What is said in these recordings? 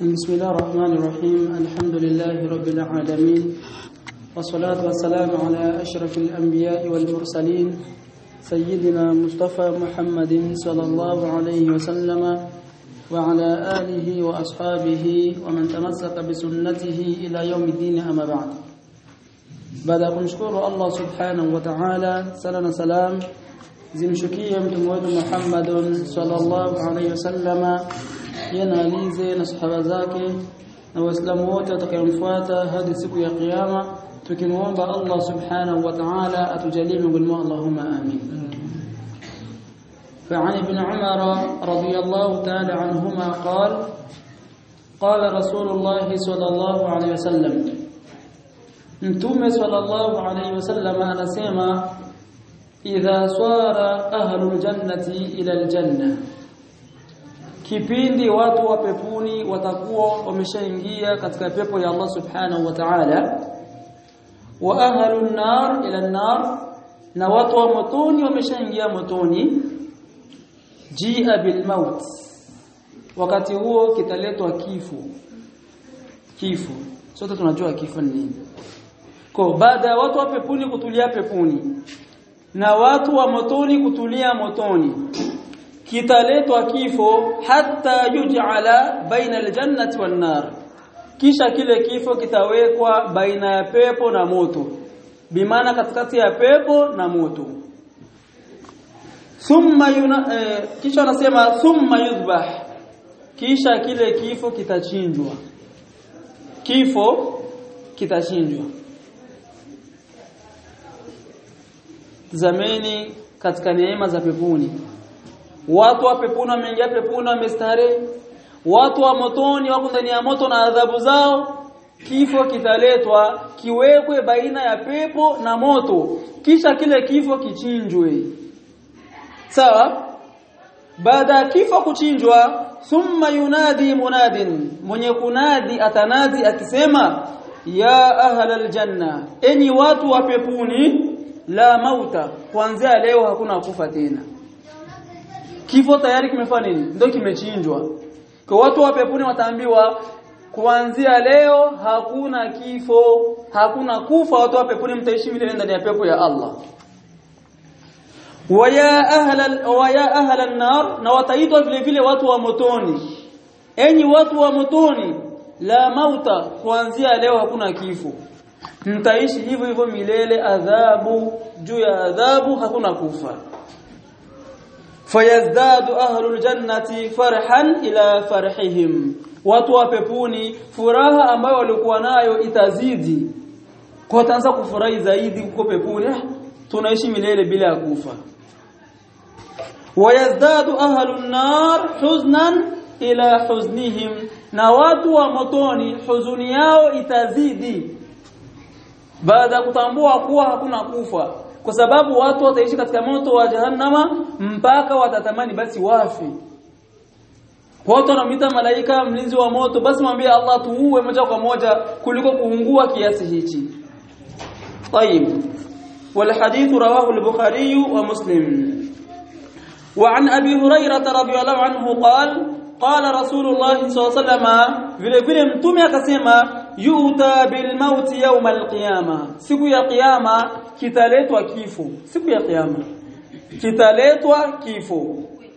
بسم الله الرحمن الرحيم. الحمد لله رب العالمين، والصلاة والسلام على أشرف الأنبياء والمرسلين سيدنا مصطفى محمد صلى الله عليه وسلم وعلى آله وأصحابه ومن تمسك بسنته إلى يوم الدين. أما بعد، بعد أن نشكر الله سبحانه وتعالى سلام zimshukie mtume wetu Muhammad sallallahu alayhi wasallam, yanalize na sahaba zake na waislamu wote watakayomfuata hadi siku ya kiyama, tukimuomba Allah subhanahu wa ta'ala atujalie miongoni Allahumma amin. فعن ابن عمر رضي الله تعالى عنهما قال رسول الله صلى الله عليه وسلم, mtume sallallahu alayhi wasallam anasema, idha swara ahlul jannati ila aljanna, kipindi watu wa peponi watakuwa wameshaingia katika pepo ya Allah subhanahu wa ta'ala, wa ahlun nar ila an-nar, na watu wa motoni wameshaingia motoni, jia bil maut, wakati huo kitaletwa kifo. Sote tunajua kifo ni nini. Kwa baada ya watu wa peponi kutulia peponi na watu wa motoni kutulia motoni, kitaletwa kifo, hatta yuj'ala baina aljannati wan nar, kisha kile kifo kitawekwa baina ya pepo na moto, bimaana katikati ya pepo na moto. Kisha anasema thumma yuzbah, kisha kile kifo kitachinjwa. Zameni katika neema za peponi, watu wa peponi wameingia peponi wamestarehe, watu wa motoni wako ndani ya moto na adhabu zao. Kifo kitaletwa kiwekwe baina ya pepo na moto, kisha kile kifo kichinjwe. Sawa? Baada ya kifo kuchinjwa, thumma yunadi munadin, mwenye kunadi atanadi akisema, ya ahlal janna, enyi watu wa peponi, la mauta, kuanzia leo hakuna kufa tena. Kifo tayari kimefanya nini? Ndio kimechinjwa. Kwa watu wa peponi wataambiwa, kuanzia leo hakuna kifo, hakuna kufa, watu wa peponi mtaishi milele ndani ya pepo ya Allah. Wa ya ahlan nar, na wataitwa vile vile watu wa motoni, enyi watu wa motoni, la mauta, kuanzia leo hakuna kifo, mtaishi hivyo hivyo milele, adhabu juu ya adhabu, hakuna kufa. Fayazdadu ahlul jannati farhan ila farhihim, watu wa peponi furaha ambayo walikuwa nayo itazidi, kwa wataanza kufurahi zaidi huko peponi, tunaishi milele bila ya kufa. Wayazdadu ahlun nar huznan ila huznihim, na watu wa motoni huzuni yao itazidi baada ya kutambua kuwa hakuna kufa, kwa sababu watu wataishi katika moto wa jahannama mpaka watatamani basi wafi. Watu wanamwita malaika mlinzi wa moto, basi mwambie Allah tuue moja kwa moja kuliko kuungua kiasi hichi. طيب, والحديث رواه البخاري ومسلم. وعن ابي هريره رضي الله عنه قال رسول الله صلى الله عليه وسلم, vile vile mtume akasema, yuta bil maut yawm al qiyama, siku ya kiyama kitaletwa kifo. Siku ya kiyama kitaletwa kifo,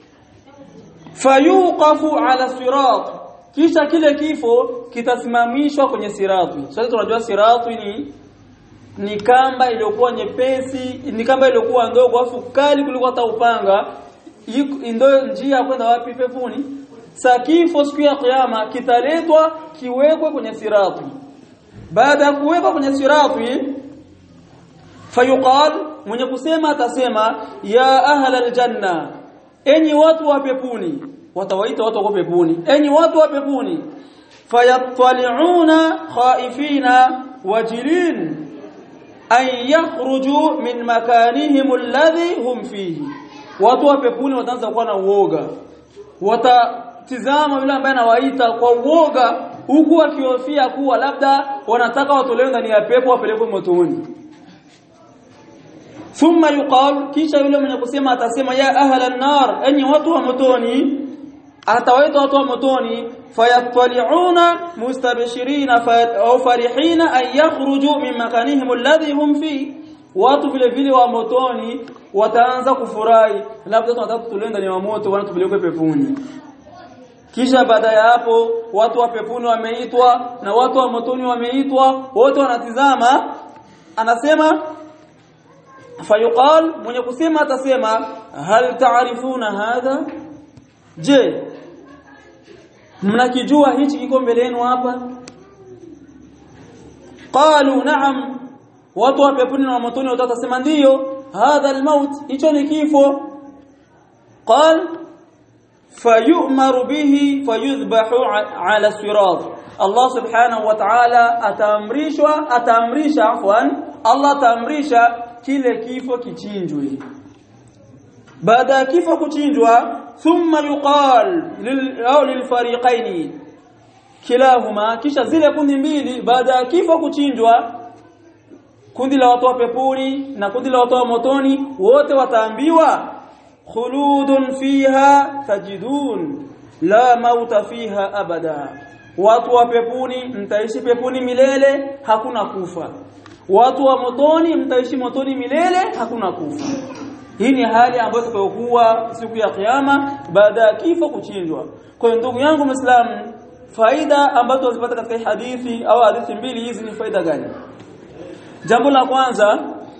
fayuqafu ala sirat, kisha kile kifo kitasimamishwa kwenye sirati. Sasa tunajua sirati ni kamba iliyokuwa nyepesi, ni kamba iliyokuwa ndogo afu kali kuliko hata upanga, ndio njia kwenda wapi? Peponi. Kifo siku ya kiyama kitaletwa kiwekwe kwenye sirati. Baada ya kuwekwa kwenye sirati, fayuqal, mwenye kusema atasema, ya ahlal janna, enyi watu wa peponi. Watawaita watu wa peponi, enyi watu wa peponi. Fayattali'una khaifina wajilin an yakhruju min makanihim alladhi hum fihi, watu wa peponi wataanza kuwa na uoga, watatizama yule ambaye anawaita kwa uoga, huku wakihofia kuwa labda wanataka watolewe ndani ya pepo wapelekwe motoni. Thumma yuqal, kisha yule mwenye kusema atasema, ya ahlan nar, enyi watu wa motoni, atawaita watu wa motoni fayattali'una mustabshirina au farihina an yakhruju min makanihim alladhi hum fi, watu vile vile wa motoni wataanza kufurahi, labda tunataka tulenda ni wa moto wanatupeleka peponi. Kisha baada ya hapo watu wa peponi wameitwa na watu wa motoni wameitwa, wote wanatizama. Anasema fayuqal, mwenye kusema atasema hal ta'rifuna hadha, je mnakijua hichi kiko mbele yenu hapa? Qalu na'am, watu wa peponi na motoni watasema ndio, hadha almaut, hicho ni kifo. Qal fayu'maru bihi fayudhbahu ala sirat, Allah subhanahu wa ta'ala ataamrisha Allah ataamrisha kile kifo kichinjwe. Baada ya kifo kuchinjwa, thumma yuqal lilfariqaini kilahuma, kisha zile kundi mbili baada ya kifo kuchinjwa, kundi la watu wa peponi na kundi la watu wa motoni, wote wataambiwa khuludun fiha tajidun la mauta fiha abada, watu wa peponi mtaishi peponi milele, hakuna kufa. Watu wa motoni mtaishi motoni milele, hakuna kufa. Hii ni hali ambayo itakuwa siku ya kiyama baada ya kifo kuchinjwa. Kwa hiyo ndugu yangu Muislamu, faida ambazo tunazipata katika hadithi au hadithi mbili hizi ni faida gani? Jambo la kwanza,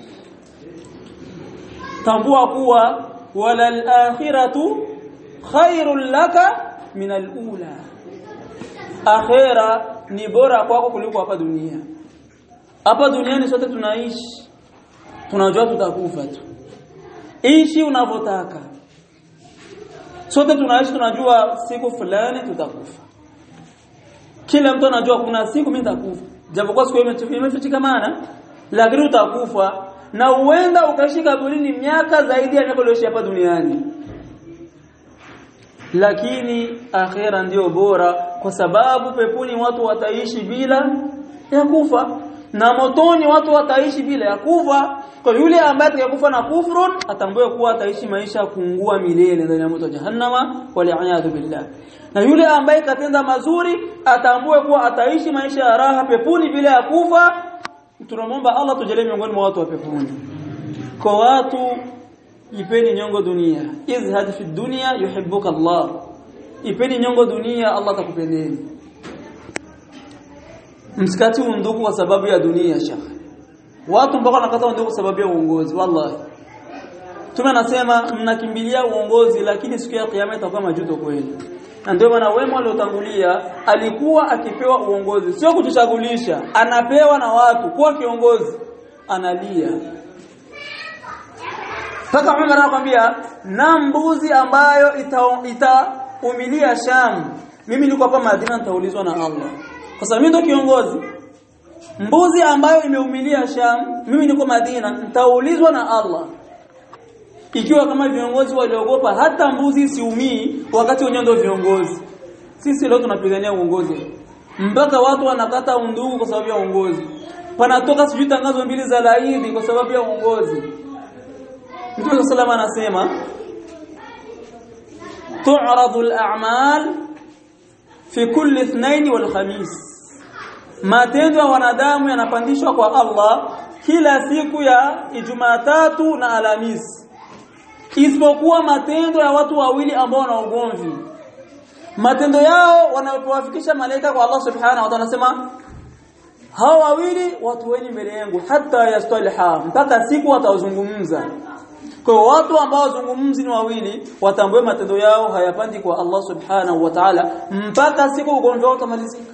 tambua kuwa walal akhiratu khairul laka min alula, akhira ni bora kwako kuliko hapa dunia. Hapa duniani sote tunaishi, tunajua tutakufa tu. Ishi unavyotaka. Sote tunaishi tunajua siku fulani tutakufa. Kila mtu anajua kuna siku mimi nitakufa. Japokuwa siku imefichikamana, lakini utakufa na uenda ukaishi kaburini miaka zaidi ya miaka uliyoishi hapa duniani. Lakini akhera ndio bora, kwa sababu peponi watu wataishi bila ya kufa na motoni watu wataishi bila ya kufa. Kwa yule ambaye atakufa na kufrun, atambue kuwa ataishi maisha ya kuungua milele ndani ya moto jahannama, wali'iyadhu billah. Na yule ambaye katenda mazuri, atambue kuwa ataishi maisha ya raha peponi bila ya kufa. Tunamwomba Allah tujalie miongoni mwa watu wa peponi. Kwa watu, ipeni nyongo dunia, izhad fi dunya yuhibbuka Allah, ipeni nyongo dunia, Allah atakupendeni. Msikati undugu kwa sababu ya dunia shekhi. Watu mpaka wanakata undugu kwa sababu ya uongozi. Wallahi tunasema mnakimbilia uongozi, lakini siku ya kiyama itakuwa majuto kweli. Na ndio maana wema waliotangulia alikuwa akipewa uongozi, sio kujichagulisha, anapewa na watu kuwa kiongozi, analia. Paka Umar anakuambia, na mbuzi ambayo itaumilia Sham, mimi niko hapa Madina nitaulizwa na Allah, kwa sababu mimi ndio kiongozi. Mbuzi ambayo imeumilia Sham, mimi niko Madina nitaulizwa na Allah. Ikiwa kama viongozi waliogopa hata mbuzi isiumii wakati wenyewe ndio viongozi, sisi leo tunapigania uongozi mpaka watu wanakata undugu kwa sababu ya uongozi. Panatoka sijui tangazo mbili za laidi kwa sababu ya uongozi. Mtume sallallahu anasema tu'radu al-a'mal fi kulli ithnain wal khamis, matendo ya wanadamu yanapandishwa kwa Allah kila siku ya Jumatatu na Alhamisi, isipokuwa matendo ya watu wawili ambao wana ugomvi. Matendo yao wanapowafikisha malaika kwa Allah subhanahu wa ta'ala, anasema hao wawili watu wenye mbele yangu hata yastaliha, mpaka siku watazungumza. Kwa watu ambao wazungumzi ni wawili, watambue matendo yao hayapandi kwa Allah subhanahu wa ta'ala mpaka siku ugomvi wao utamalizika.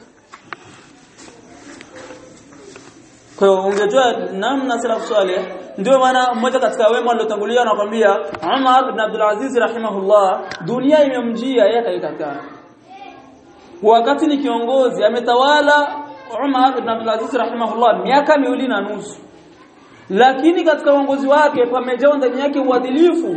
Kwa hiyo ungejua namna salaf salih. Ndio maana mmoja katika wema waliotangulia anakuambia, Umar ibn Abdul Aziz rahimahullah, dunia imemjia yeye akaikataa. Wakati ni kiongozi ametawala Umar ibn Abdul Aziz rahimahullah miaka 2.5, lakini katika uongozi wake pamejaa ndani yake uadilifu,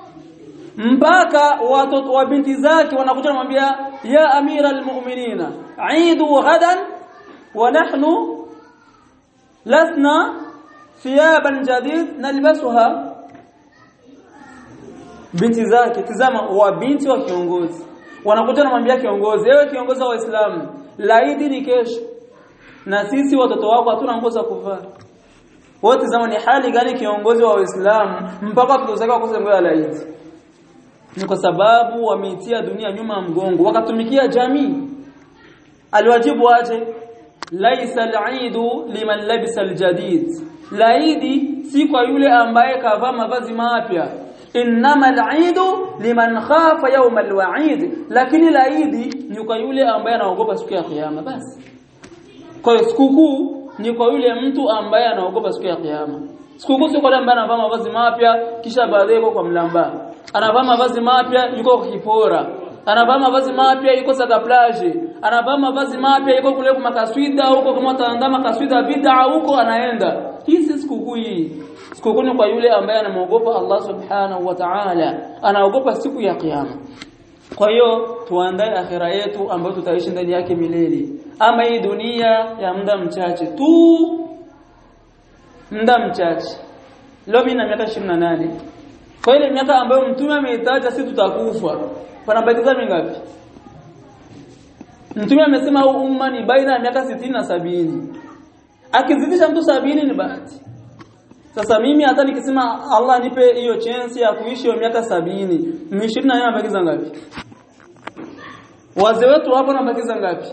mpaka watoto wa binti zake wanakuja kumwambia, ya amira almu'minina aidu ghadan wa nahnu lasna thiyaban jadid nalbasuha. Binti zake, tazama, wa binti wa kiongozi wanakuja namwambia kiongozi, ewe kiongozi wa Waislamu, laidi ni kesho na sisi watoto wako hatuna nguo za kuvaa. Wote zama ni hali gani kiongozi wa Waislamu mpaka watoto zake wakose nguo ya laidi? Ni kwa sababu wameitia dunia nyuma mgongo, wakatumikia jamii. Aliwajibu aje? Laisa al-eidu liman labisa al-jadid. Laidi si kwa yule ambaye kavaa mavazi mapya. Innama al-eidu liman khafa yawm al-wa'id. Lakini laidi ni kwa yule ambaye anaogopa siku ya kiyama basi. Kwa hiyo sikukuu ni kwa yule mtu ambaye anaogopa siku ya kiyama. Sikukuu si kwa yule ambaye anavaa mavazi mapya kisha baadaye yuko kwa mlamba. Anavaa mavazi mapya yuko kipora. Anavaa mavazi mapya yuko saka plage. Anavaa mavazi mapya yuko kule kwa makaswida huko kama taandama kaswida bid'a huko anaenda. Hii si sikukuu hii. Sikukuu ni kwa yule ambaye anamuogopa Allah Subhanahu wa Ta'ala. Anaogopa siku ya kiyama. Kwa hiyo tuandae akhira yetu ambayo tutaishi ndani yake milele. Ama hii dunia ya muda mchache tu. Muda mchache. Leo mimi na miaka 28. Kwa ile miaka ambayo mtume ameitaja sisi tutakufa. Panabakiza mingapi? Mtume amesema huu umma ni baina ya miaka 60 na 70. Akizidisha mtu 70 ni bahati. Sasa mimi hata nikisema Allah nipe hiyo chance ya kuishi hiyo miaka 70, 20 na nabakiza ngapi? Wazee wetu hapo nabakiza ngapi?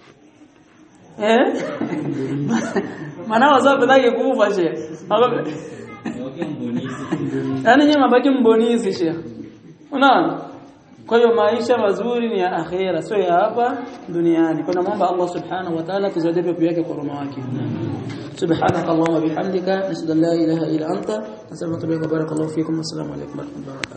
Maana wazee wanataka kufa shehe. Yaani nyinyi mabaki mbonizi shehe. Unaona? Kwa hiyo maisha mazuri ni ya akhera sio ya hapa duniani. Kwa naomba Allah Subhanahu wa Ta'ala tuzaidie pepo yake kwa rehema yake. Subhanaka Allahumma bihamdika nashhadu an la ilaha illa anta nasallu wa barakallahu fikum. Assalamu alaykum wa rahmatullahi wa barakatuh.